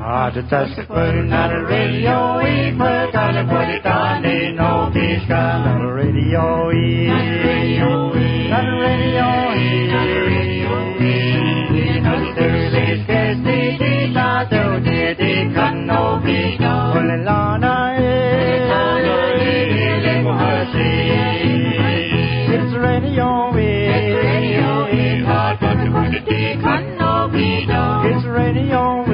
to touch the foot on the radio, we put on the put it on, ain't no peace come on the radio, on the radio, on the radio, on the radio, on the Thursday's case, they thought they couldn't no peace come on the Lana, it's radio, it's hard but the put it couldn't no peace come, it's radio,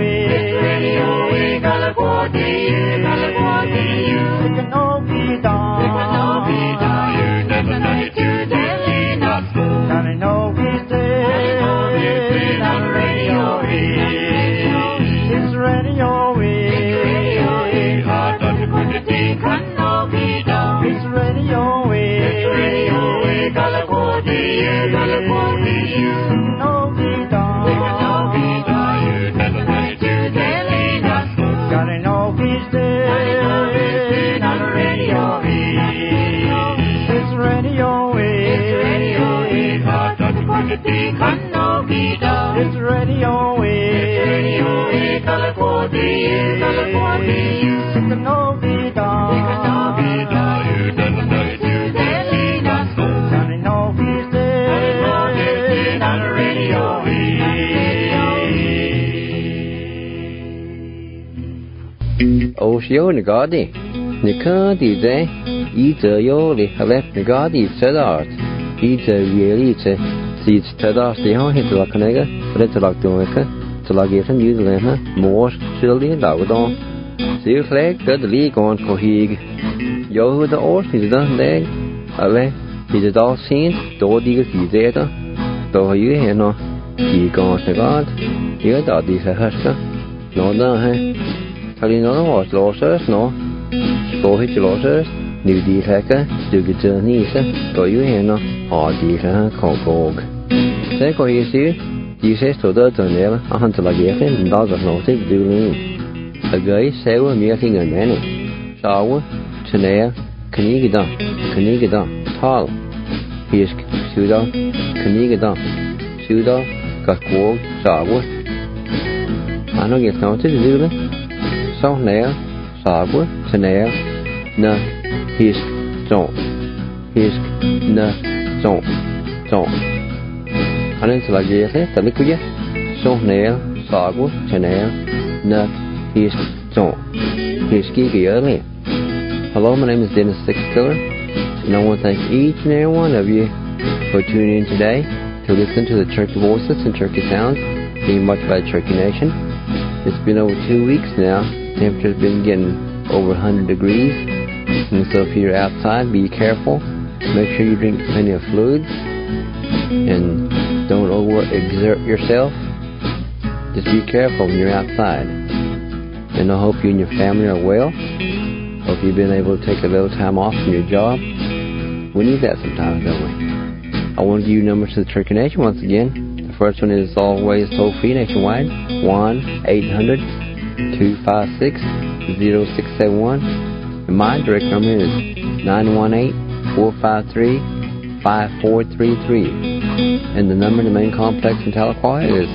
it's radio, Osio Nagadi, Nikadi de, Ida Yoli, Halep Nagadi, Sedart, Ida Yelite, Seeds Tedas, the Hit la Canega, Retalak Domica, Telagatan, Udalena, Moors, Shilly, Laudon, Seal Flag, Good League on Cohig, Yo the Ors, is done leg, Ale, is it all seen, Dodi, Zeta, though you hear no, he gone to God, you got these a husker, no, no, Hallie no was losers, no. Go hit your losers, new deal hacker, do get your niece, go you here no, or deal cog. Say go you see, you say to the tunnel, a hunter like Yeffin, and dogs of nothing do lean. A guy say we're meeting a many. Shower, Chanel, Canigada, Tall, Hisk, Suda, Canigada, Suda, got quog, shower. I don't get noted, do they? So now, Sagwa, Tanea, Na, Hisk, Don't, Hisk, Na, Don't. And it's like this, the liquid. So now, Sagwa, Tanea, Na, Hisk, Don't, Hiski, the early. Hello, my name is Dennis Sixkiller, and I want to thank each and every one of you for tuning in today to listen to the Turkey Voices and Turkey Sounds being watched by the Turkey Nation. It's been over 2 weeks now. Temperature's been getting over 100 degrees, and so if you're outside, be careful. Make sure you drink plenty of fluids, and don't overexert yourself. Just be careful when you're outside. And I hope you and your family are well. Hope you've been able to take a little time off from your job. We need that sometimes, don't we? I want to give you numbers to the Turkey Nation once again. The first one is always toll-free nationwide, 1-800-256-0671. And my direct number is 918-453-5433. And the number in the main complex in Tahlequah is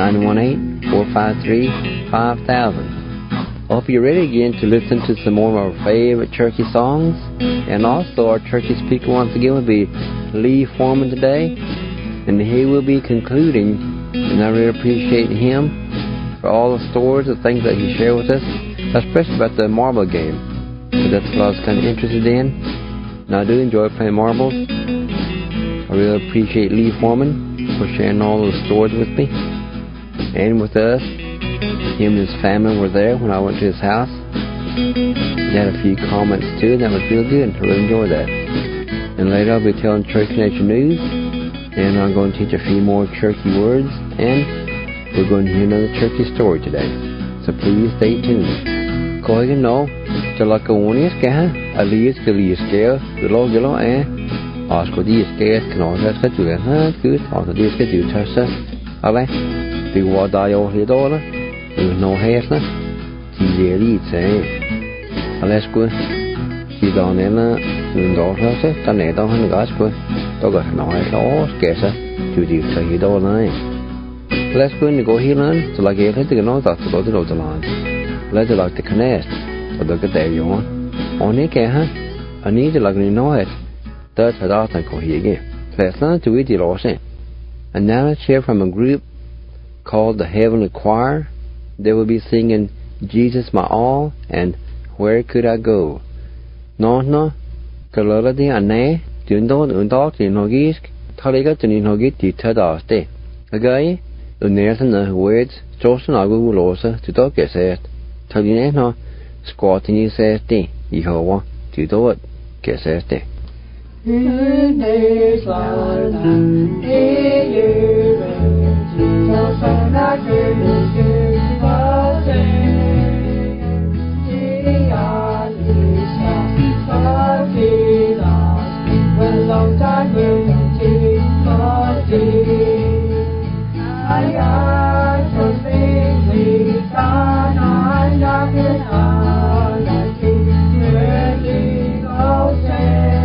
918-453-5000. I hope you're ready again to listen to some more of our favorite Turkey songs. And also our Turkey speaker once again will be Lee Foreman today. And he will be concluding, and I really appreciate him for all the stories and things that he shared with us, especially about the marble game, because that's what I was kind of interested in, and I do enjoy playing marbles. I really appreciate Lee Foreman for sharing all those stories with me and with us. Him and his family were there when I went to his house. He had a few comments too, and that was real good. I really enjoyed that. And later I'll be telling Turkey Nation news, and I'm going to teach a few more Turkey words, and we're going to hear another Turkey story today. So please stay tuned. Koigan no, Jalakawonius Gahan, Alias Giliaskale, Gilo, Oscodiaskale, Canoras Katuan, good, Oscodiaskatu Tassa, Ale, the Wadayo Hidola, there's no hairna, Tizi say, Alesqua, Sidonella, Lundorsa, Tanedo and Gasqua, Dogas no hair or scarcer, to the Hidola. let's go in to go here on to like let the know that to go to the line. Let the like the connect or the good day you want. On it, I need to like know it. That's what I think here again. Let's learn to read it also. And now let's hear from a group called the Heavenly Choir. They will be singing Jesus My All and Where Could I Go. No, the Lord Anne, the in Hogisk, Taliga to Nogit, the Tadaste. A guy, the Nathan words, Johnson Agu Losa to dog get said. Talina squatting you says, Yehovah, to do it, get says. In days like that, Jesus and I could escape the sin. When long time will I got to think we can I got it all I keep really go say.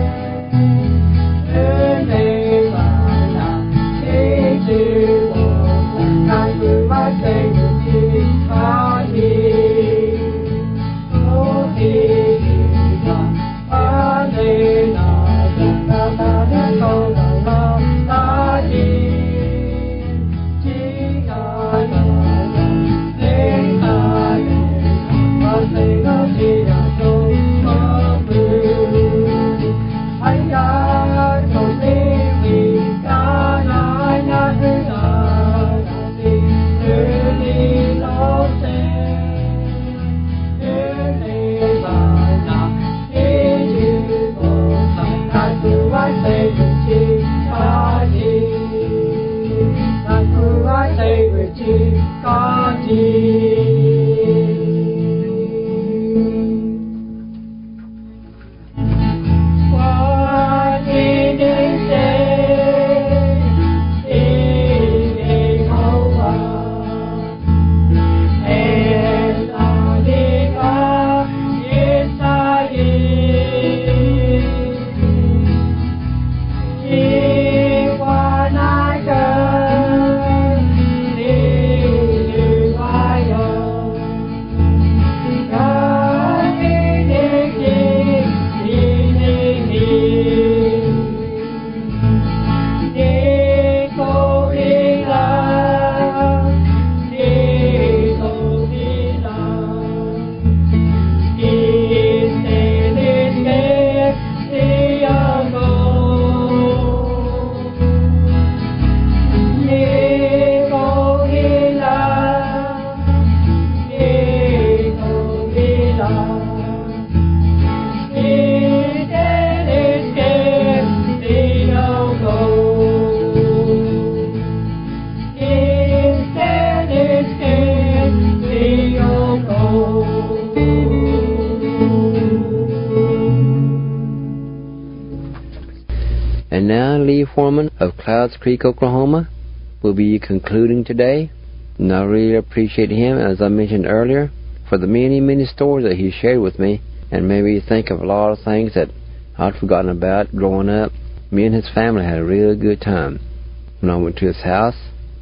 And now Lee Foreman of Clouds Creek, Oklahoma, will be concluding today. And I really appreciate him, as I mentioned earlier, for the many, many stories that he shared with me, and made me think of a lot of things that I'd forgotten about growing up. Me and his family had a real good time. When I went to his house,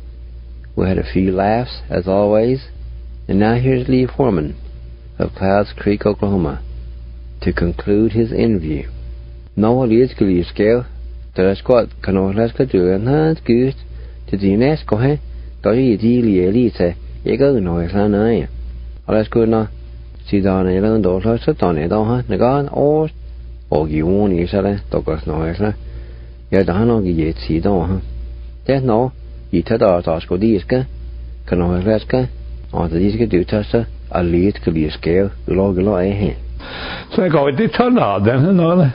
we had a few laughs, as always. And now here's Lee Foreman of Clouds Creek, Oklahoma, to conclude his interview. No, Lee's good scale. There's got Canolasca to an hand good to the UNESCO, eh? Don't you really say, you go no, it's not I. Let's go now. See down a little door, sit on it, don't the gun, or you won't use it, Douglas noise. You're the hand on the yet see don't, There's no, you tell our task of these, Canolasca, or the disc do test a lead could be a scale, log a lot, eh? So I go, it did turn out then, and all.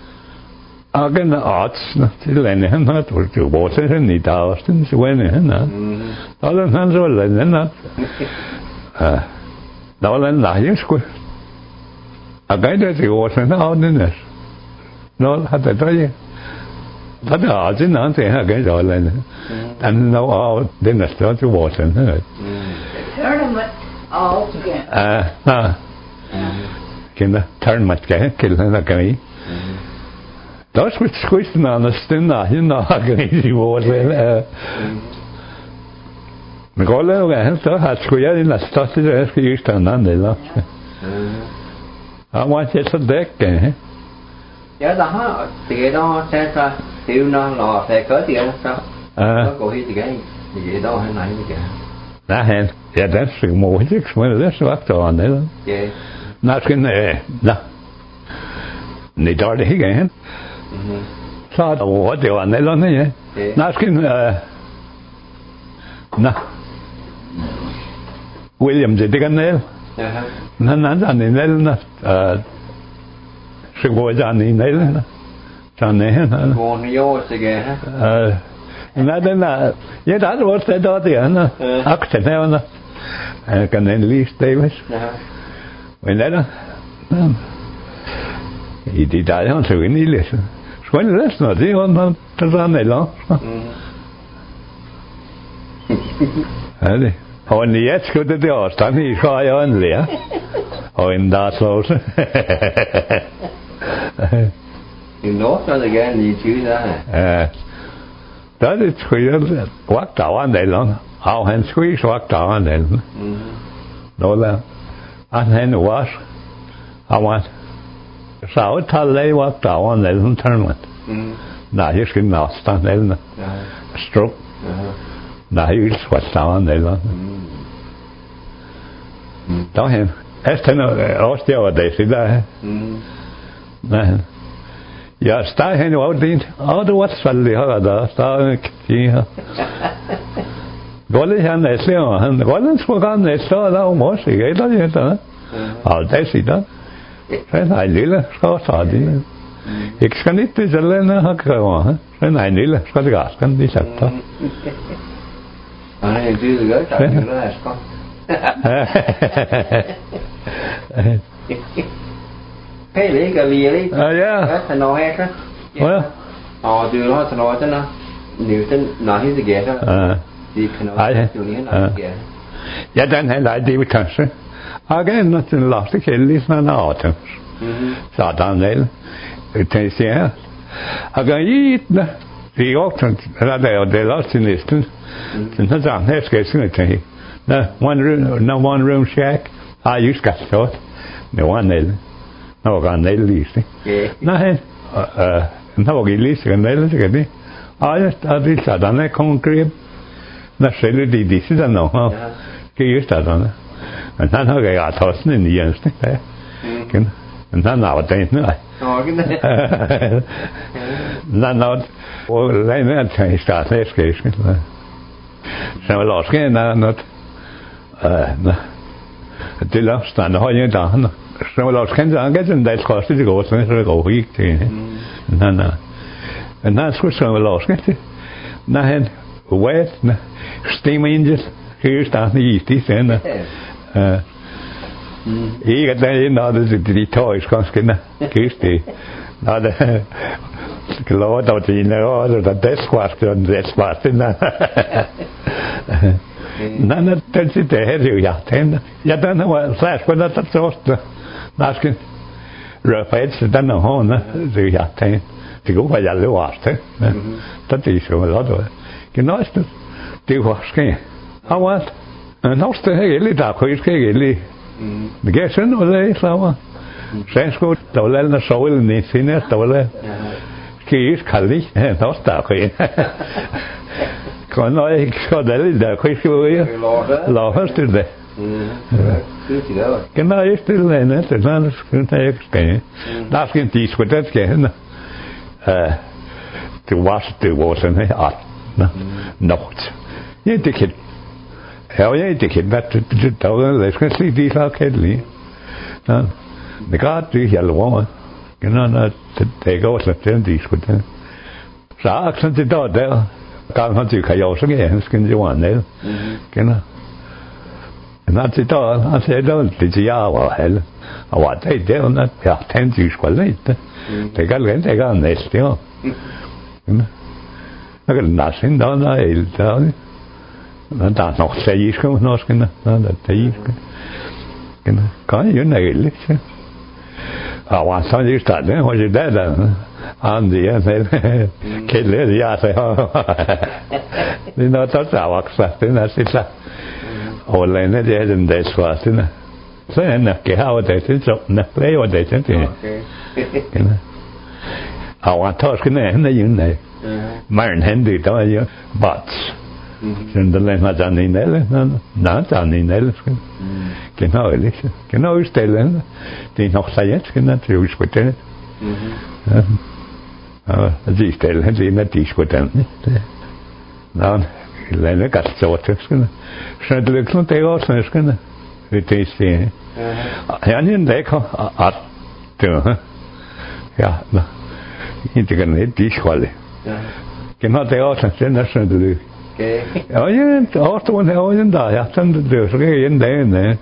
Again, the arts, til længe han har til vores han I dagen så when han har. Der han så længe han har. Der var en lejr sgu. Again, det er vores han har den der. Nå, har det der. Der er arts in han til han again så længe. And no out den der står til vores han har. Tournament all together. Kinder tournament kan han kan. Das wird squisten an der Stunde hin nach Agri was Men går det jo så har skulle jeg næste det skal just anden eller. Jeg må ikke så dække. Ja, der har det der så det jo når lò phải có tiền sao? Nó có hết thì cái gì đó hay này cái. Nej, ja det skal må ikke smøre det så vagt og andet. Ja. Nej, skal nej. Nej, der det ikke hen. Så der det var andet nej. Nej, skal nej. William det kan nej. Ja. Han nej. Så går jeg ind i nej. Sådan Går ni jo så gære. Nej, den ja, der var det der der. Akten her. Kan den lige Davis. Ja. Men der. I det der han så ind i læse. Skal det læse noget det han der var eller. Ja det. Og ni jeg skulle det der stand i så jeg en lærer. Og en der så. Thì nó cho được cái gì chứ đó. Đó thì chuyện quát đầu anh này lắm, hào hành suy quát đầu anh này. Đó là anh hành quá, hào anh. Sao thà lấy quát đầu anh này không thằng mình. Nãy giờ cái nào stand này nè, stroke. Nãy giờ quát đầu anh này lắm. Đó hen, este no osteoarthritis đó. Nè. Ja, sta hen og din. Det var svallig her der. Sta ja. Går det her næste år. Han går den skulle gerne næste år der om os, ikke? Eller det der. Og det siger. Så er lille skal så det. Ikke skal ikke det selv har kræver. Så er lille skal det gas kan det sætte. Nej, det er godt. Det er godt. Cái đấy cái lìa đấy. Ja. Thành nó hết á. Ja. Từ nó thành nó thế nào? Nếu tên nó hết gì hết á. Thì cái nó từนี้nó gì. Ja, den har jeg det kanskje. Jeg er til lagt ikke litt sånn atem. Satan del. Det ser jeg. Jeg kan gi det. Vi åkte, det er lagt til listen. Den har sagt, her skal jeg synge til. No one room shack. Jeg just got thought. No one del. Nå var han ellis. Nej. Nå var ellis kan ellis kan det. Det sådan konkret. Når selv de disse der nå. Kan just sådan. Men han har jeg taget sådan en eneste der. Kan. Men han har det ikke nej. Nej. Og lad mig tage start af skæsken. Så var der sker noget. Det lå stand har jeg der. Så var det kanskje anget den koste det går så det går ikke til. Nej, skulle så var det. Nej, han wet, steam angel, her starten i det sender. Ikke der noget det tøjs kanskje, kist det. Nej, det klart at det er noget der skvart og det skvart. Nej, det er det jo ja, den. Ja, den var så skulle der så Nasken røpet den hånden det jeg tænkte det går jeg løber afsted det er så noget genast det var ske hvad næste her lidt der kunne ikke lidt det gav sådan noget så var så der var lidt solen i sinne der var lidt skis kaldt her der kunne kan noget ikke så der kunne ikke lave det Genau, ich stelle ne, das war das könnte ich. Das ging die so das gehen. Du warst ne at. Nacht. Ja, det kan. Ja, det kan det der skal se de så kan lige. Ja. Det godt det jeg lover. Genau, det går så den de skulle den. Så aksen det der gang han kan jo så gerne skal jo ne. Genau. Men det der det jeg var hel. Og det der og ja, tænkte skulle lidt. Det kan næste år. Jeg kan næsten der helt der. Men der nok sige skal nok skal der det kan jo ikke. Og så det startede og det der Andy ja kelle ja se niin no tasavaksa sinä sitä olen ne tiedän tässä sinä se näkee hauteisen sopna ei oteisen siinä hawan toskin ne junne Myron Hendy toi jo bats sen tälle mä tänne näille genau stellen die noch sayetsken na uskuten die stellen die met diskuten dan lene katsotsken schadlek no te osnesken vitesti ja niin leko at ja inte kan det diskvalle genau te osnesken schadlek ja igen återvån här och där jag tänkte det så igen där nej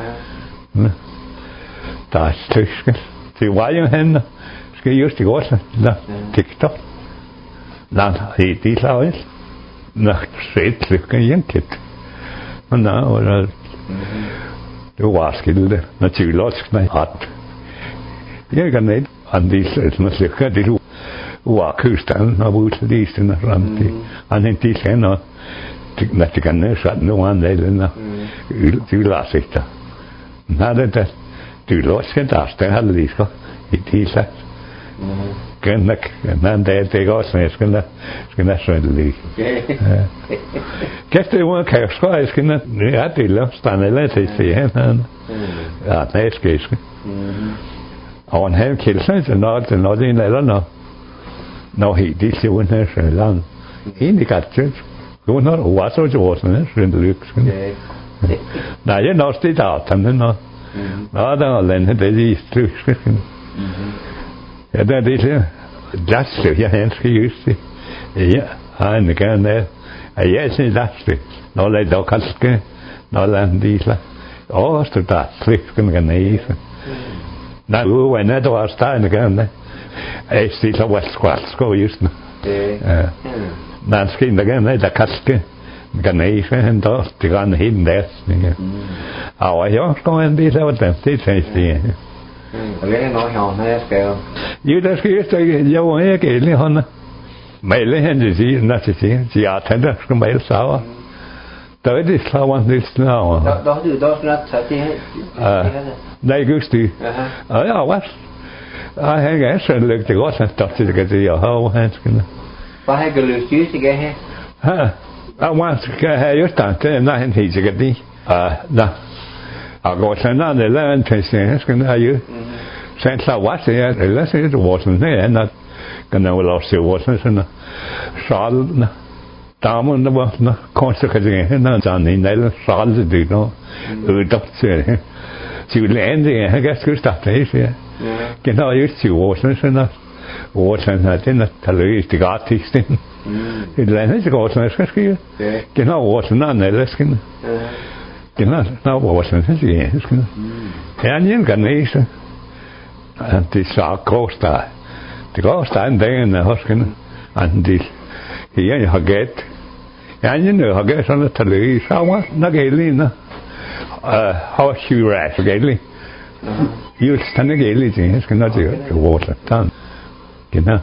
där tyska det var ju henne ska just igår så där TikTok där i det laget nach sett lyckan egentligen men då och det var skilde naturligt nej att jag kan inte andis med lyckan det kusten av utlysten ramti anenti sena tiknatikan sadno andelena ylasita nada tylosen tasten hallisko itisa kennak nande tegosne skena söndli keste un kaskoi skena ja tilla stanelle siihen ja neskes on hen kilsen not in eller no hiti siun här lang indikator går och så jorden sen lycks nej jag nåste datan no nada den det är lycks ja det är just jag hänska just ja han kan det jag ser det no le do kaske no landisla så där lycks kan nej na when det var stan kan ei sillä vaskvasko just man ska inte gärna det kaske kan ei sen då tigan hindes ja jag ska en del av det sägs det det nói hòn här ska ju det ska just jag är gällande han mejle henne sig nästan ja tänder ska mejl så då det slavan det snå då du då snart så det nej just det ja vad I hang a sen looked at what I thought to get the whole hands. Vad har du lust just to get here? I want to get here just that nothing he's to get the no. I go sen on the land testing can I you sen så vad det är läs det wasn't there not gonna lost it wasn't in sal damen det var nå konsekvenser när han i den sal det då utåt så lände jag ganska starkt det genau just die Osten hat den Talös die Gartisten die Länder die Osten geschrieben genau Osten an Lesken genau Osten sie ja nie kann nicht die Sache Großteil die Großteil den Hosken an die hier hat geht ja nie hat geht schon Talös aber na gelina how she rash gelina just den gelite jag ska inte våta tant genau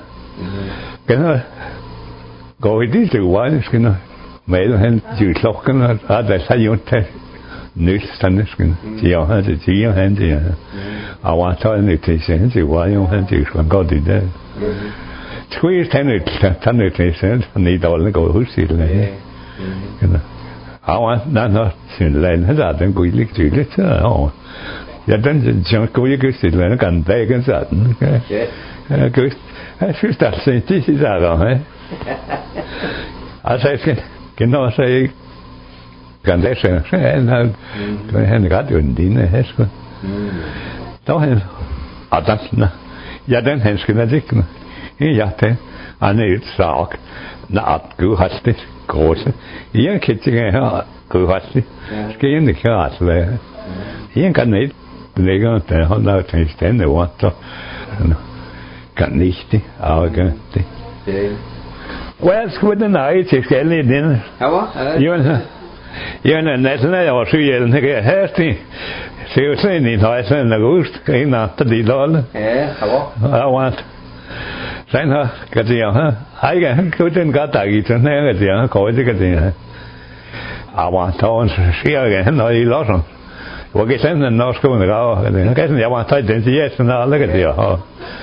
gå i det var ska nå med han ljuslocken att det har gjort det nyss den ska jag hade det han det jag var så en lite sen det var ju han det ska gå det skulle tänka det sen ni då gå hus i det genau ja när sen lägen hade den gå lite tydligt ja ja den jag går ju just det när kan det kan så just jag skulle starta sen till så där alltså genau så kan det sen när han radio dine häsko då han adatna ja den han skulle dikna ja det han är ett sak när att gå hastigt große jag kittiga här gå hastigt ska ju inte köra jag kan inte lägga det har något tänkande vad kan nicht argante well skulle den nej till skällen i den ja ja när jag var så jävla här till så sen i hela sen augusti innan det dål ja I want Sen ha cái gì ha ai cái cứ trên cả đại gì trên này cái gì ha có cái gì ha à mà thôi cái nói lo rồi 我给先生老师讲的高，开始要往他电视也是那个地方。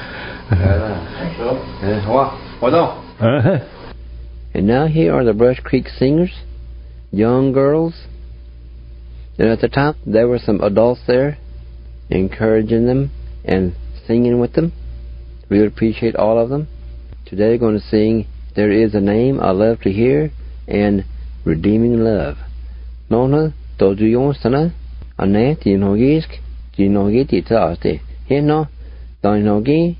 好啊，我走。And now here are the Brush Creek Singers, young girls. And at the top there were some adults there, encouraging them and singing with them. We would appreciate all of them. Today we're going to sing There Is a Name I Love to Hear and Redeeming Love. Nona, do you understand? Anne Tinogisk, Tinogi Titaste. Here no, Tinogi,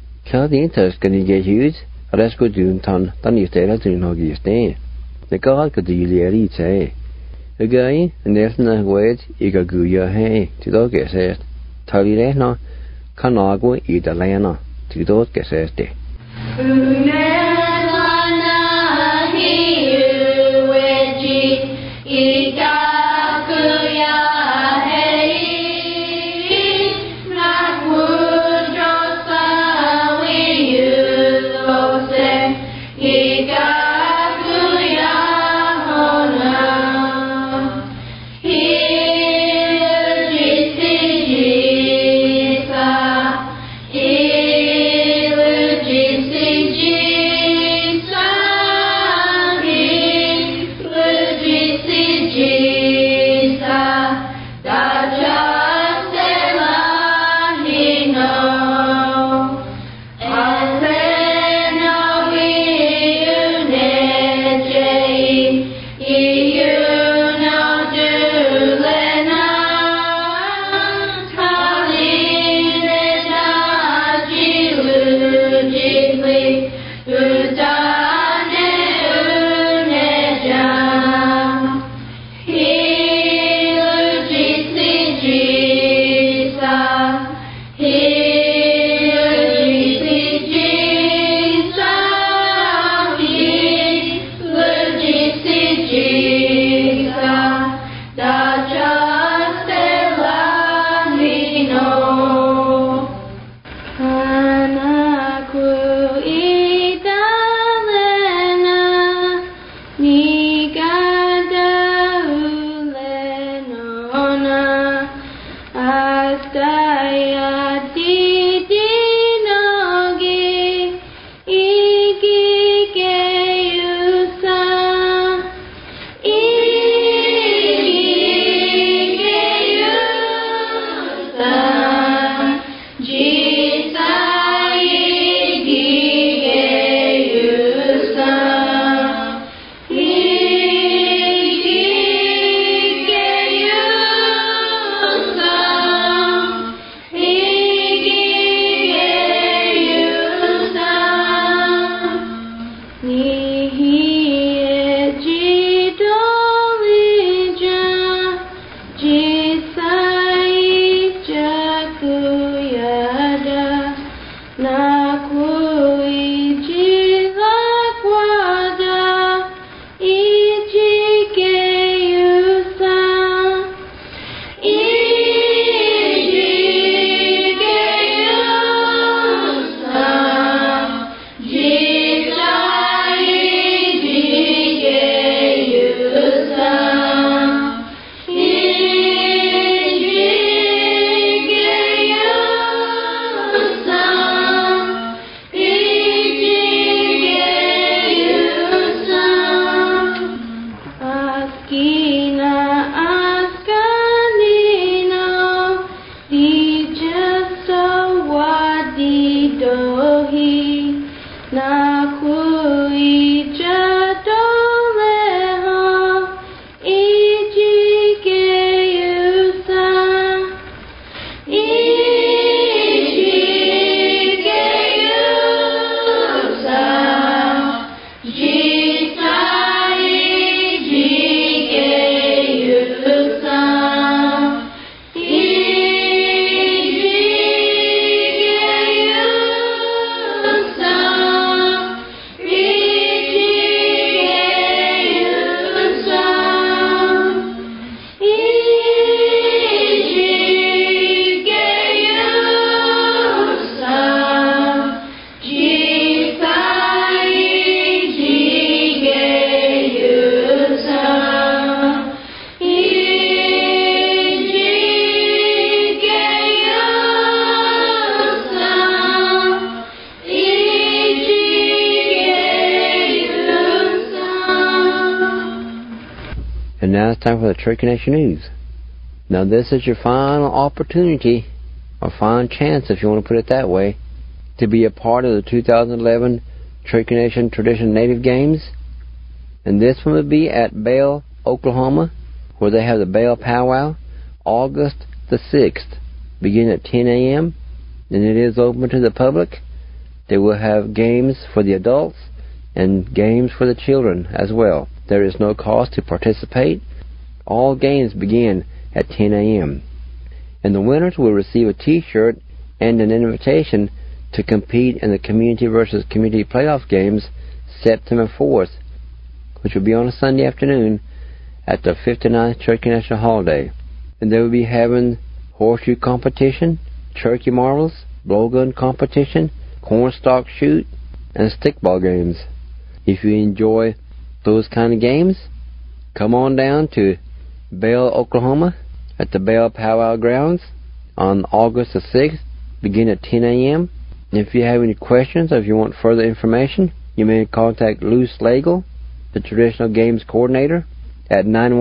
Cadi Tuscany Hughes, Resco Dunton, Tanistella Tinogistain. The God could deal say. A guy, and there's no words, Igaguya hay, to those guesses. Talireno, Canagua, Idalena, to those guesses. He time for the Cherokee Nation News. Now this is your final opportunity, or final chance if you want to put it that way, to be a part of the 2011 Cherokee Nation Tradition Native Games. And this one will be at Bale, Oklahoma, where they have the Bale Powwow, August the 6th, beginning at 10 a.m. And it is open to the public. They will have games for the adults and games for the children as well. There is no cost to participate. All games begin at 10 a.m. And the winners will receive a t-shirt and an invitation to compete in the Community versus Community Playoff Games September 4th, which will be on a Sunday afternoon at the 59th Cherokee National Holiday. And they will be having horseshoe competition, turkey marbles, blowgun competition, cornstalk shoot, and stickball games. If you enjoy those kind of games, come on down to Bale, Oklahoma at the Bale Powwow Grounds on August the 6th, begin at 10 a.m. If you have any questions or if you want further information, you may contact Lou Slagle, the Traditional Games Coordinator, at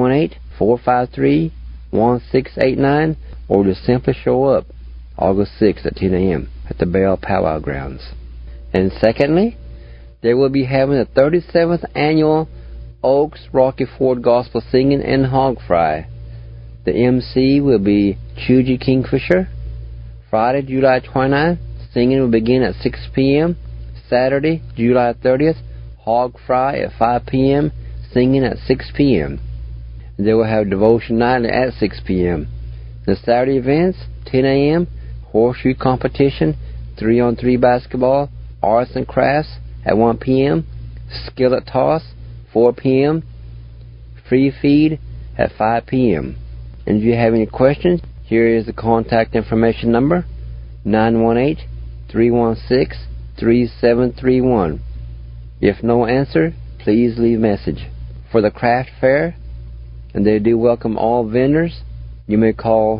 918-453-1689, or just simply show up August 6th at 10 a.m. at the Bale Powwow Grounds. And secondly, they will be having the 37th Annual Oaks Rocky Ford Gospel Singing and Hog Fry. The MC will be Chuji Kingfisher. Friday, July 29th, singing will begin at 6 p.m. Saturday, July 30th, Hog Fry at 5 p.m., singing at 6 p.m. They will have devotion night at 6 p.m. The Saturday events, 10 a.m., horseshoe competition, 3-on-3 basketball, arts and crafts at 1 p.m., skillet toss, 4 p.m., free feed at 5 p.m. And if you have any questions, here is the contact information number, 918-316-3731. If no answer, please leave message. For the craft fair, and they do welcome all vendors, you may call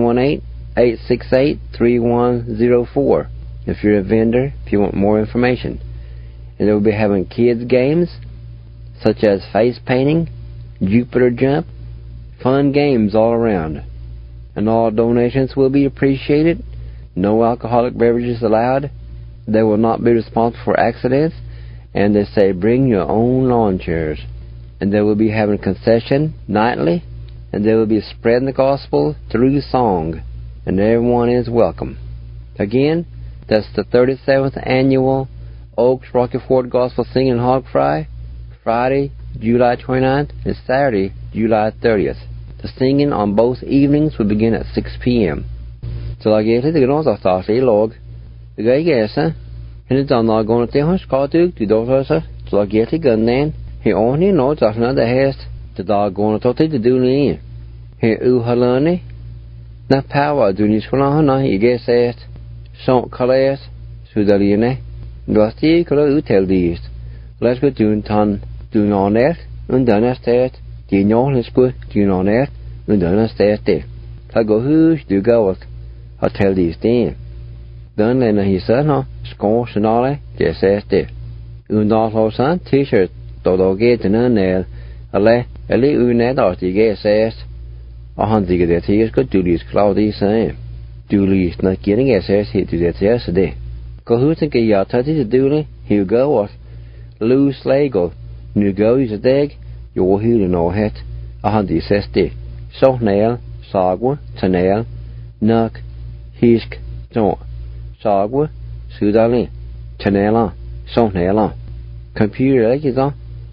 918-868-3104 if you're a vendor, if you want more information. And they will be having kids games such as face painting, Jupiter jump, fun games all around. And all donations will be appreciated. No alcoholic beverages allowed. They will not be responsible for accidents. And they say bring your own lawn chairs. And they will be having concession nightly. And they will be spreading the gospel through song. And everyone is welcome. Again, that's the 37th Annual Oaks Rocky Ford Gospel Singing and Hog Fry, Friday, July 29th, and Saturday, July 30th. The singing on both evenings will begin at 6 p.m. So I get it, the girls are starting log. The guy guess, and it's on the going to the Scott to daughter, so I get it gun then. He only knows that another has the dog going to the do me. He halani. Na power do ni skolana, he guess it. Son colors, Sudaline. Dusty color tell these. Let's go doing ton, doing on earth, and done as that. The no is good, doing on earth, and done as that. I go who's do go with. I'll tell these things. Done then he said, no, scores and all that, just as that. And also some t-shirt, though get in a nail, a little net or the guess as. A hunting that he is good to these cloudy same. Dooley is not getting as he to that yesterday. Go who think a yacht to Dooley, he'll go with Lou Slagle. New go is a dag, you'll heal in all het. A hunting says day. So nail, sagwa, tanail, nuck, hisk, don't. Sagwa, Sudali, tanela, so nail. Computer like is on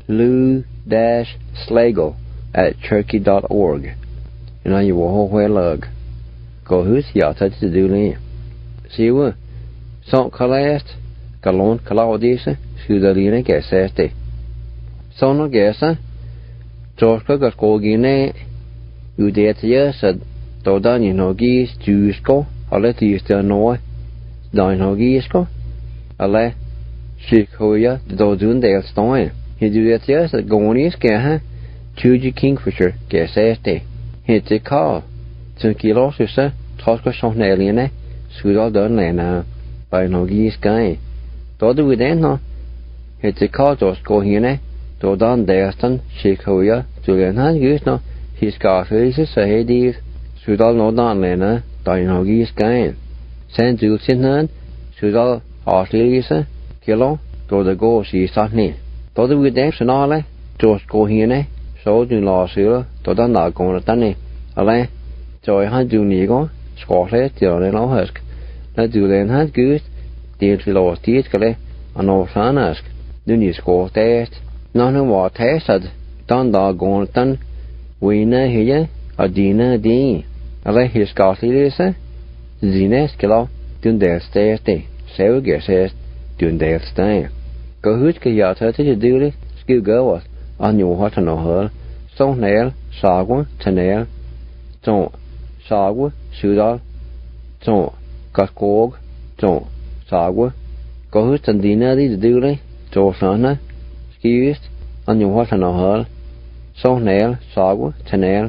Lou-Slagle at Cherokee.org. And I you will where lug. Go who's yacht to Dooley. See what? Son kalast, kalon kalaudisa, Sudalina gassate. Sono gassa, Torska got gogine, you dare to yes, said Dodani no geese, Jusko, I'll let you still know, Dine no geesko, I'll let Shikoya, the Dodun Dale Stone. He do that yes, at Gonies Gaha, Chuji Kingfisher, gassate. Hit the call. Tunkilos, sir, Tosca Shonaliene, Sudal Dunlana. By no geese guy. Do we then no? It's a call to go here, to don Deston, Shikoya, Julian has used no, Hiskafelse Sahedi Sudal Nordan Lena Dynogis Gain San Dulcinhan Sudal Australisa Kilo to the go she Satni. To the with them Sanale George Gohine so do La Sula to the Nagonatani Ale Joy had do Nigo Scotland Dylan Husk. Na Dulan had good deal to Tiskale and no Fanask. Do you score test? None of what tested. Done dog going done. We know here a dinner dee. I let his Scotty lisa. Zines kilo. Dun there stairs day. So guess it. Dun there stay. Go who's get your turtle to do it. Skill go us. On your hot and her. So nail. Sagwa. Tanail. Don't. Sagwa. Sudal. Don't. Got cog. Don't. Sagwa. Go who's and dinner to do it. Josana. Skewist. On your hot and her. So nail, sagwa, tanail,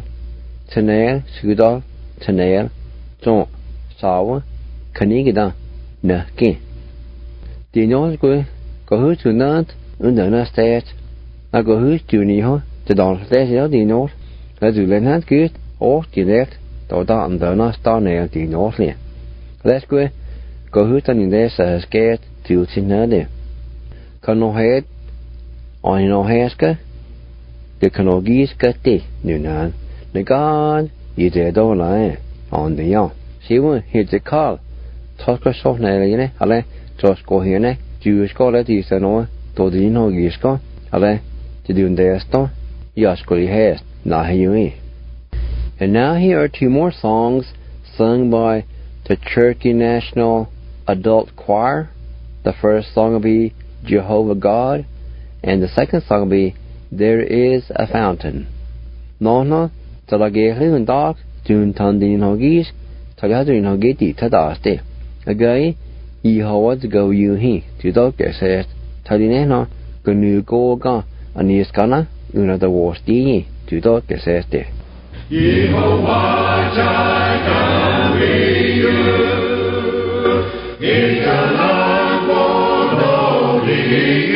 sudal, tanail, don't, sawa, canigida, na kin. The knows go who's to not, under na state. I go who's to Niho, the don state, the knows, let's do then hand good, or direct, though that under na star nail, the northly. Let's go who's in this as scared to Sinade. Can no head, on no haska. The Canogis Gatti, Nunan, the God, you did all lie on the young. She won't hit the call. Talk us off, Nelly, Ale, just go here, Jewish call at East and all, to the Inogisco, Ale, to do their stone, Yascoli has, not you. And now here are two more songs sung by the Cherokee National Adult Choir. The first song will be Jehovah God, and the second song will be There is a Fountain. Nona, Talageli and Dark, June Tandin Hoggies, Tagadrin Hogiti Tadaste. A guy, ye Howard go you he, to doctor says, Tadinena, Gnu Goga, and Niskana, una the worst ye, to doctor says there. Yehovah Jireh, is the Lord God holy.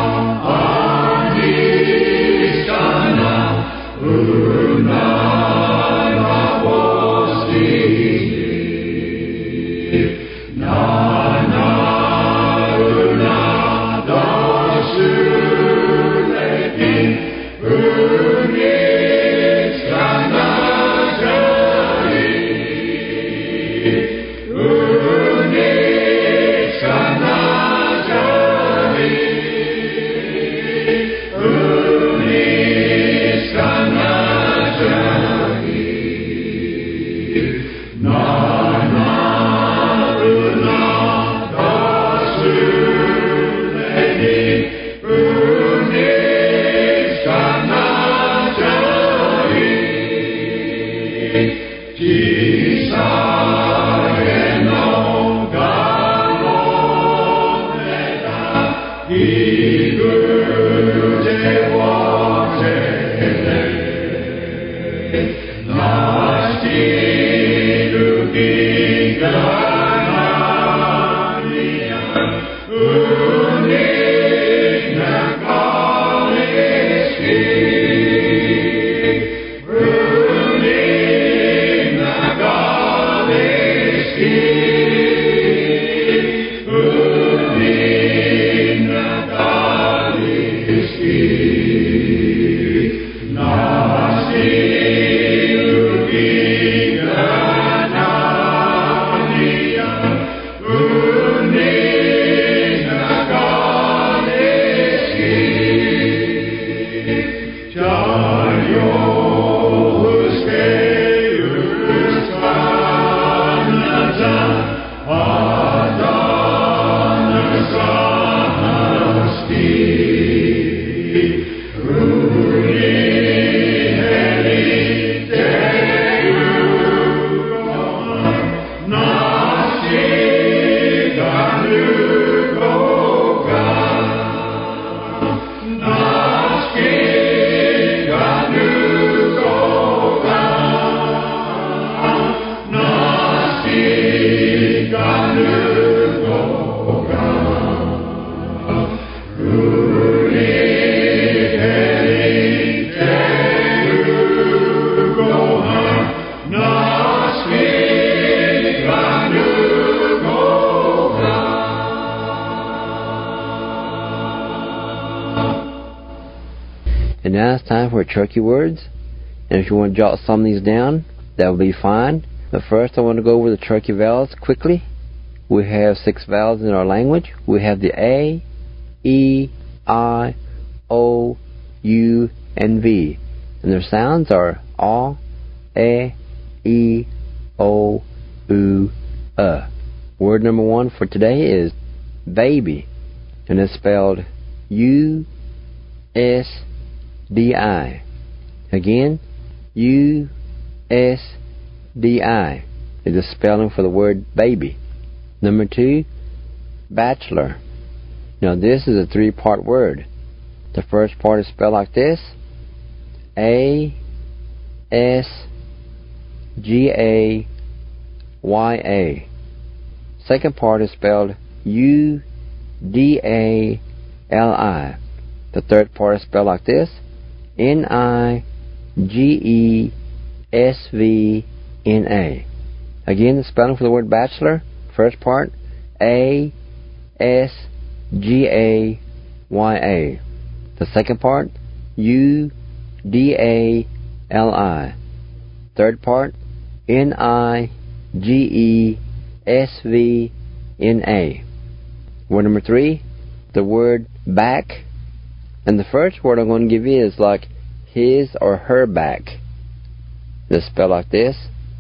Una And now it's time for Cherokee words. And if you want to jot some of these down, that will be fine. But first I want to go over the Cherokee vowels quickly. We have 6 vowels in our language. We have the A, E, I, O, U, and V. And their sounds are A, E, O, U, Word number 1 for today is baby. And it's spelled U-S-D-I. Again, U-S-D-I is the spelling for the word baby. Number 2, bachelor. Now this is a 3-part word. The first part is spelled like this: A-S-G-A-Y-A. Second part is spelled U-D-A-L-I. The third part is spelled like this: N-I-G-E-S-V-N-A. Again, the spelling for the word bachelor. First part, A-S-G-A-Y-A. The second part, U-D-A-L-I. Third part, N-I-G-E-S-V-N-A. Word number 3, the word back. And the first word I'm going to give you is like his or her back. It's spelled like this: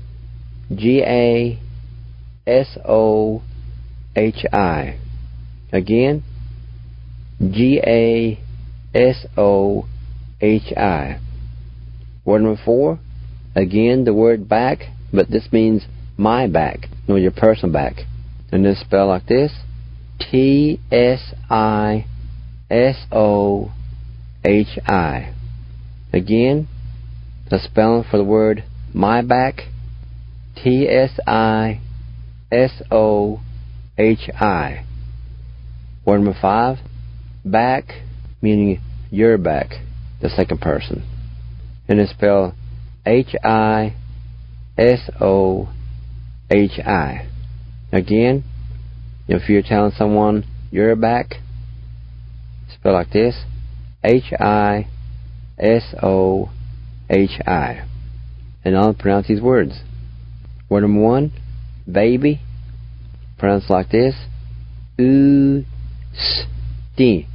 G-A-S-O-H-I. Again, G-A-S-O-H-I. Word number 4, again the word back, but this means my back, or your personal back. And it's spelled like this: T-S-I-S-O-H-I. Again, the spelling for the word my back: T-S-I-S-O-H-I. Word number 5, back, meaning your back, the second person. And it's spelled H-I-S-O-H-I. Again, if you're telling someone you're back, spell like this: H-I-S-O-H-I. And I'll pronounce these words. Word number 1, baby, pronounced like this: oo-sti,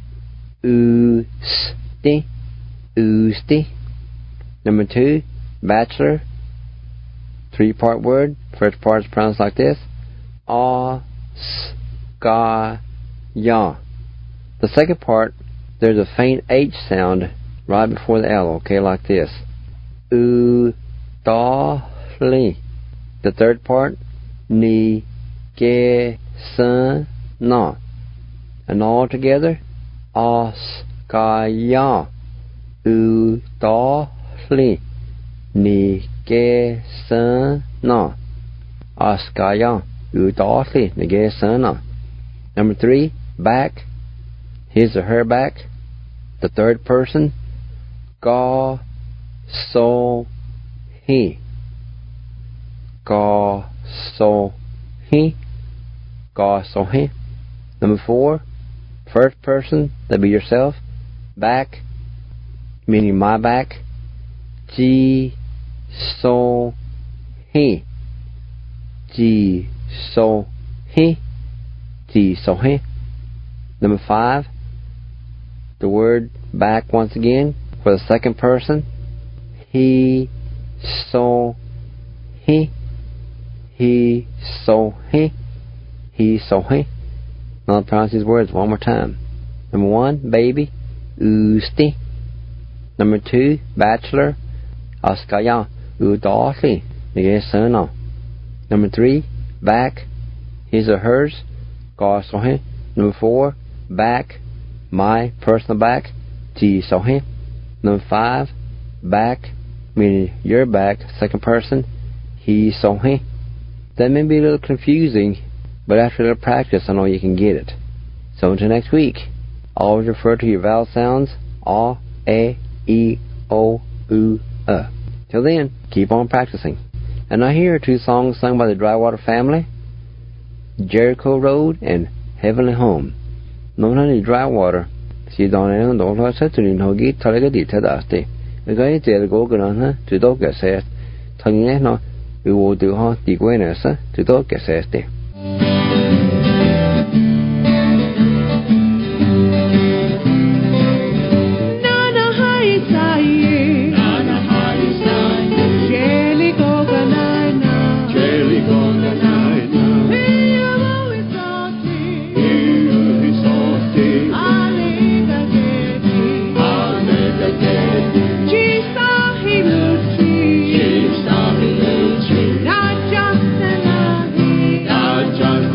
oo-sti, oo-sti. Number 2, bachelor, 3-part word. First part is pronounced like this: a-s-ga-ya. The second part, there's a faint H sound right before the L, okay, like this: oo-ta-li. The third part, ni-ge-sun-na. And all together, Oskaya Udali Nigesana. Oskaya Udali Nigesana. Number 3, back, his or her back, the third person, Ga So He. Ga So He. Ga So He. Number 4, first person, that be yourself, back, meaning my back, Ji So He. Ji So He. Ji So He. Number 5, the word back once again for the second person, He So He. He So He. He So He. Now I'll pronounce these words one more time. Number 1, baby, Usti. Number 2, bachelor, Askaya Udali Nigesana. Number 3, back, his or hers, Ga So He. Number 4, back, my personal back, Ji So He. Number 5, back, meaning your back, second person, He So He. That may be a little confusing, but after a little practice, I know you can get it. So until next week, always refer to your vowel sounds, A, E, I, O, U, Till then, keep on practicing. And now here are 2 songs sung by the Drywater family, Jericho Road and Heavenly Home. Nonani Drywater, si donne non lo sa tu no gi talaga di tadaste. E gai te go grana tu do ga se. Tangi no u wo du ha di gwenesa tu do ga se ste. Just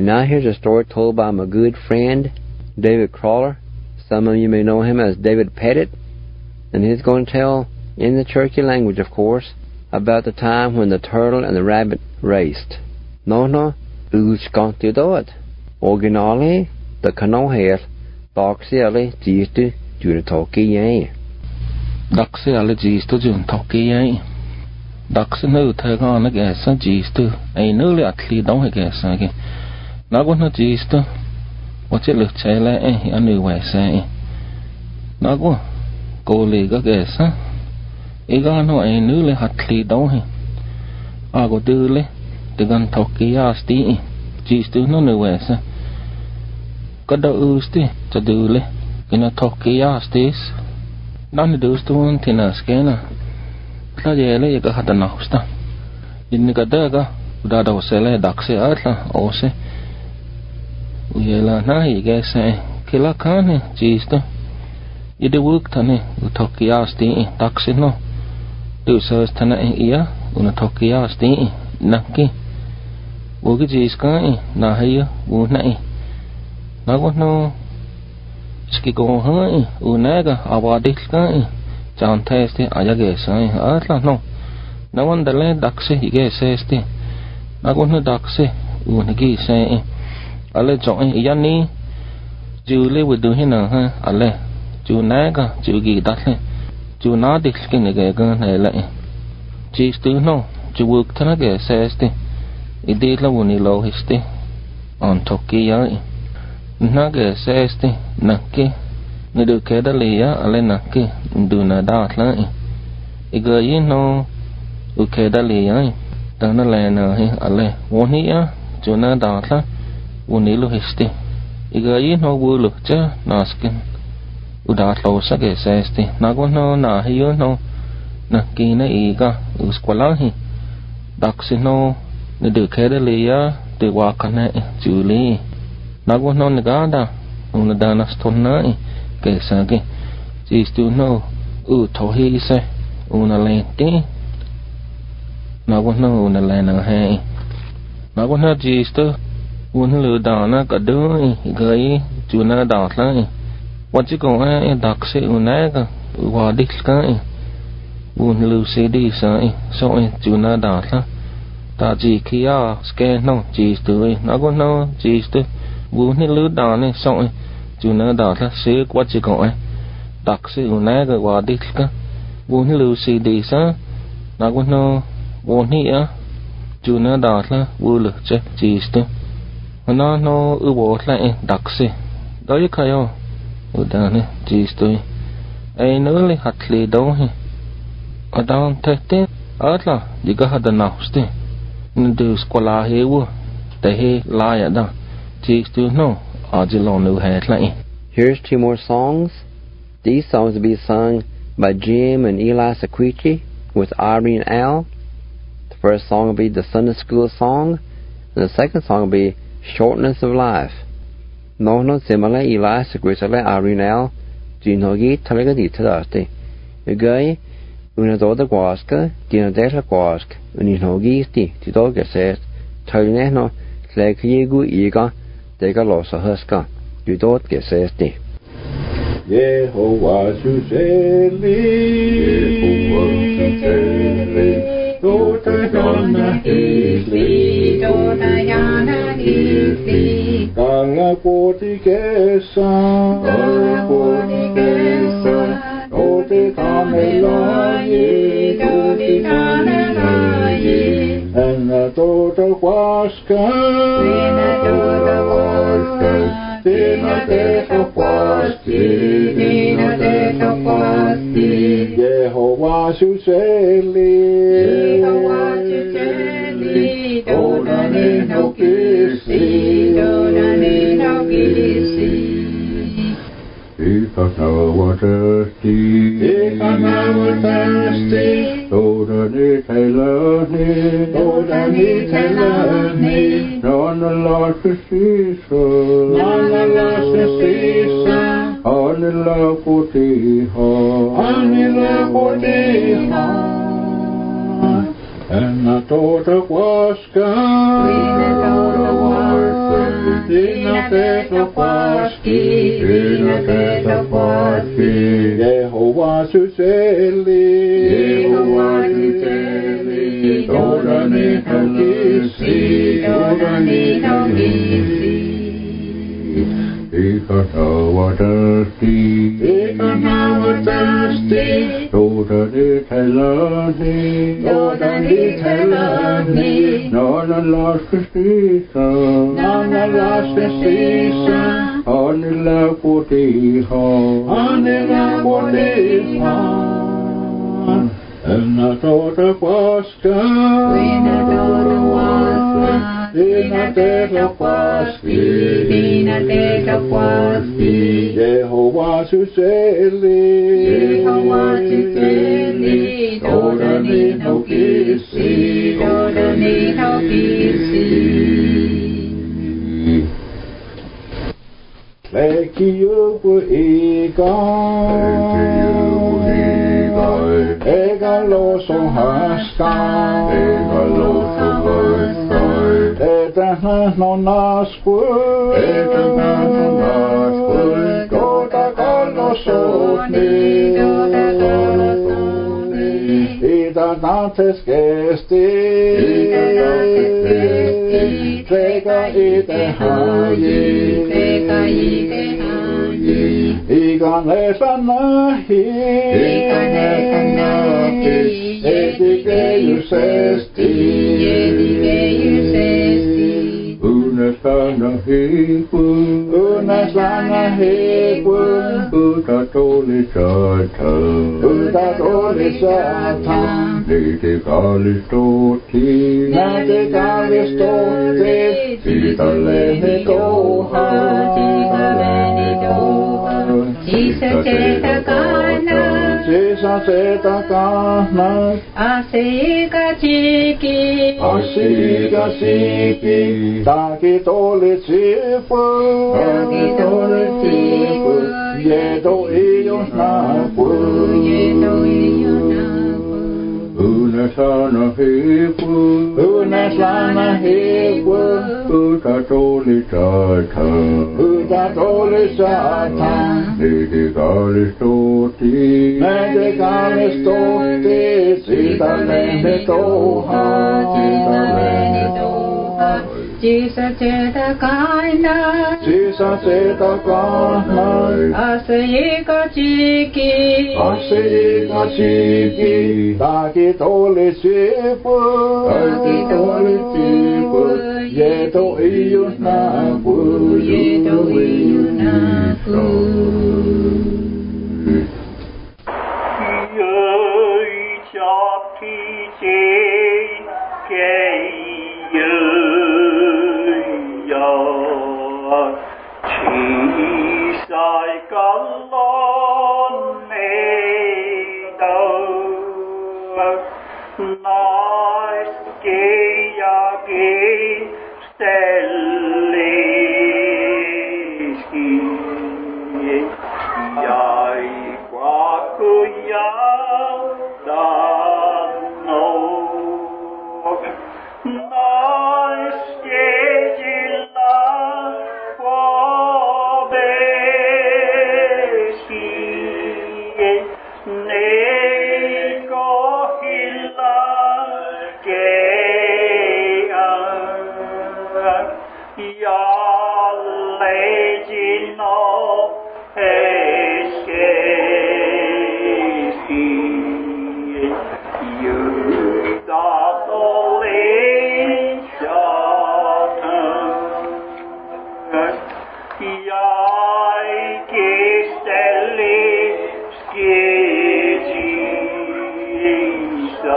And now here's a story told by my good friend, David Crawler. Some of you may know him as David Pettit. And he's going to tell, in the Cherokee language of course, about the time when the turtle and the rabbit raced. No, uskantidot. Originally, the canoe Daxiali Gistu Junatoki Yay. Daxiali Gistu Junatoki Yay. Daxinu Tagon against a Gistu, a newly athlete don't guess again. Naguna Gistu, what you look chela, a new way say. Nagua, go league guess, Igano a newly athlete don't he. I go doodly, the gun talkie asti, Gistu no new way, sir. Kada usti ta dule ina tokki jastis dan dustu un tina skena klajele ga hada nausta inni kadaga uda da wasele dakse atla ose uyela na igese kila kane jista ide wuktane utokki jasti taksi no du sas tana iya una tokki jasti nakki ugi jiska na hayo unai Nagono Skiko Hai Unaga Awadika John Testi Ayagesai Atla no. No one the land daxe he gets esti. Nagono daxe Unagi say Ale join Yani Julie would do hina Ale Junaga Jugi Datle Junadik skin again ele. Cheese do no Juwuk Tanaga says it did la wuni low histi on Toki Yai. Nage sesti nakke nidu keda liya ale nakke duna datla igayi no ukeda liya dana lena hi ale woniya juna datla unilu histi igayi no wulu cha naskin udatlo sage sesti nagono na hiyo no nakkina iga uskwalahi daksino nidu keda liya de wakana juli Nagono negada una dana stonna che sage jistu no tohi se una lenti nagono una lena hai nagono jistu una lu dana kadu gai juna datla what you go daxe una ga wadik ka un lu cd sai so juna datla ta ji kia scan no jistu nagono jistu Vốn như lứa đỏ này xong chú nó đỏ là xế quá chỉ có đặc sĩ của nè cái quả đi cả vốn như lưu xì đi xa nó cũng nó vốn như á chú nó đỏ là vô lực chứ chỉ chứ nó ưu bố lại đặc sĩ đó như cái ô ở đó này chỉ tôi ai nữa là hạt lì đâu hè ở đó thế thế ở là chỉ có hạt nào chứ nên từ school hiệu để he lại ở đó. Here's two more songs. These songs will be sung by Jim and Eli Sequici with Irene Al. The first song will be the Sunday School song, and the second song will be Shortness of Life. No similar Eli Sequici Irene Al. Ginogi Talegadi Tadasti. Ugai Unadoda Guasca, Dinadeta Guasc, Uninogi Sti, Tidoga says, Talineno, Tlekiegu Ega. Tega losa huska, du dot ge sesti. Jehovah Suseli, Dotayana Hisli, Gala Portigesa, Dote Kamelaye, and the Dota Huasca, Dina de Jehovah Suseli, Donane no kisi, If I know thirsty, Donane Taylorni, None the Lord to cease, Only love for thee, and I thought of was God, Sinä teet on paski, sinä teet on paski. Jehova syseli, Jehova syseli. Todani haukisi, todani haukisi. Eikä nauvatasti, eikä nauvatasti. Todani helani, todani helani. Nana laskestissa, nana laskestissa. Annella kotihaan, annella kotihaan. Enä tuota paskaa, enä tuota paskaa. Sinä teet on paski, sinä teet on paski. Jehova syseli, Jehova syseli. Todani haukisi, todani haukisi. Leikki joku ikaan, eikä loso haskaan, eikä loso haskaan. Etä nähnon naskui, etä nähnon naskui. Tuota kallosoni, tuota kallosoni. Itä natses kesti, itä natses kesti. Sekä ite haji, sekä ite haji. Ikanesa nahi, ikanesa nahi. Etikejyisesti, etikejyisesti. Unes lana hiipu, uta tuli satan, uta tuli satan. Neiti kallistuutti, neiti kallistuutti. Siitä lehni touhaa, siitä lehni touhaa. Sisä se takana, sisä se takana. Asiika chiki, asiika chiki. Takit oli sipu, takit oli sipu. Jeto ei ole napu, jeto ei ole napu. Unes lana hiipu, unes lana hiipu. Uta tuli satan, uta tuli satan. Neiti kallistuutti, neiti kallistuutti. Siitä lehni touhaa, siitä lehni touhaa. Sisä se takana, sisä se takana. Asiika chiki, asiika chiki. Takit oli sipu, takit oli sipu. Jeto ei ole napu, jeto ei ole napu. Joi chapti chei kei ja chi sai kallon meitä nais kei ja kei stelliski jai kwakuja danno nais kejillä pobeski nei kohilla ja leijino eskeski jytat oli jatan jäi kisteli skitsisa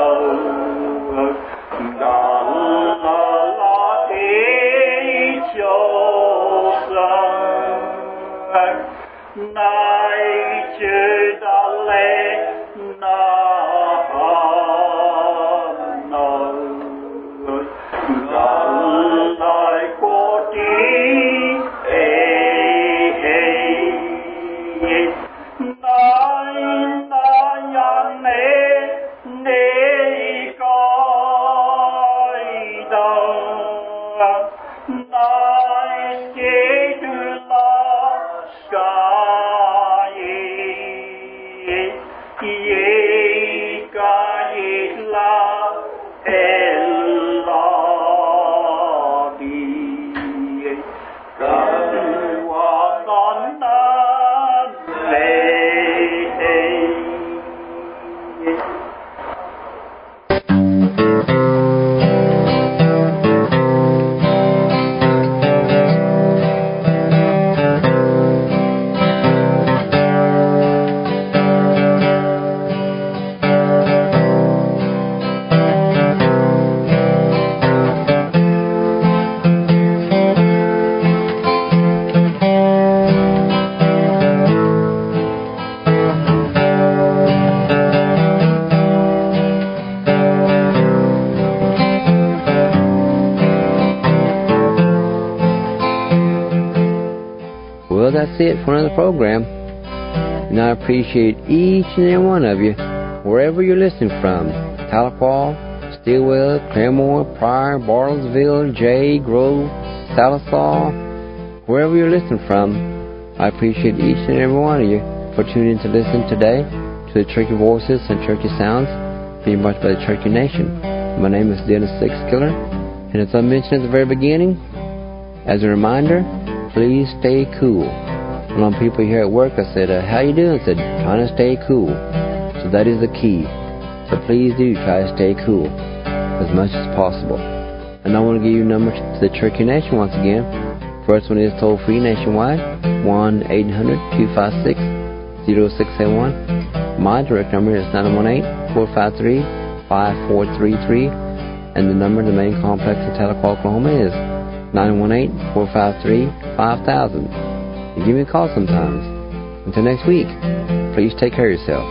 Nice. that's it for another program. And I appreciate each and every one of you, wherever you're listening from. Tahlequah, Stilwell, Claremore, Pryor, Bartlesville, Jay, Grove, Salisaw, wherever you're listening from. I appreciate each and every one of you for tuning in to listen today to the Cherokee Voices and Cherokee Sounds being brought by the Cherokee Nation. My name is Dennis Sixkiller, and as I mentioned at the very beginning, as a reminder, please stay cool. A lot of people here at work, I said, how you doing? I said, trying to stay cool. So that is the key. So please do try to stay cool as much as possible. And I want to give you a number to the Cherokee Nation once again. First one is toll-free nationwide, 1-800-256-0671. My direct number is 918-453-5433. And the number in the main complex in Tahlequah, Oklahoma is 918-453-5000. You give me a call sometimes. Until next week, please take care of yourself.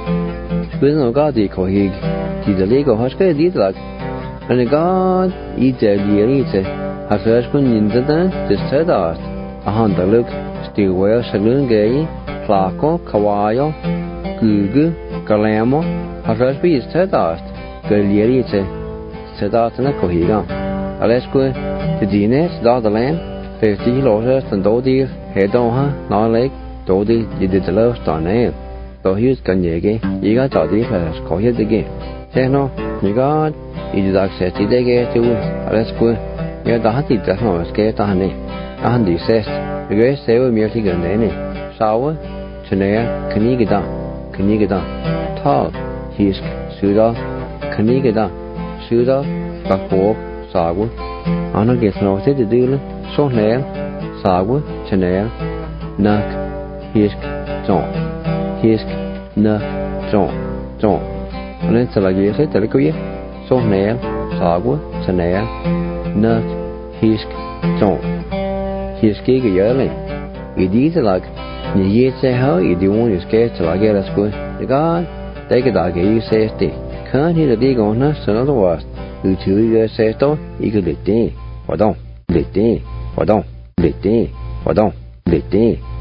Ahandaluk, Stilwell, Shalungay, Flacco, Kawayo, Gugu, Galamo, Harashby is Tedast, Galierice, Sedatana Kohiga. Alesque, the Dines, Dadaland, 50 Lojas and Dodi, Hedoha, Norlake, Dodi, you did the love star name. Though he was Ganyege, you got Dodi, Kohid again. Seno, you got, you did access to the gate to Alesque, you the Hati Dafno, Skate Honey. Ahandi says, the great sailor merely gandene. Shower, Chenea, Kanigada, Tall, Hisk, Suda, Kanigada, Suda, Bakborg, Sagu, Anna gets no to the dealer, so nail, Sagu, Chenea, Nuck, Hisk, John, Hisk, Nuck, John. And then Salagese, Telecoye, so nail, Sagu, Chenea, Nuck, Hisk, John. Hiske gjørlig. I disse lag, ni gir seg her I de ordentlige skæt til at gjøre skud. Det går, det ikke der gør I sæs det. Kan hele de gående, så når du var, utydeligt gør sæs dog, ikke lidt det. Hvordan? Lidt det. Hvordan? Lidt det. Hvordan? Lidt det.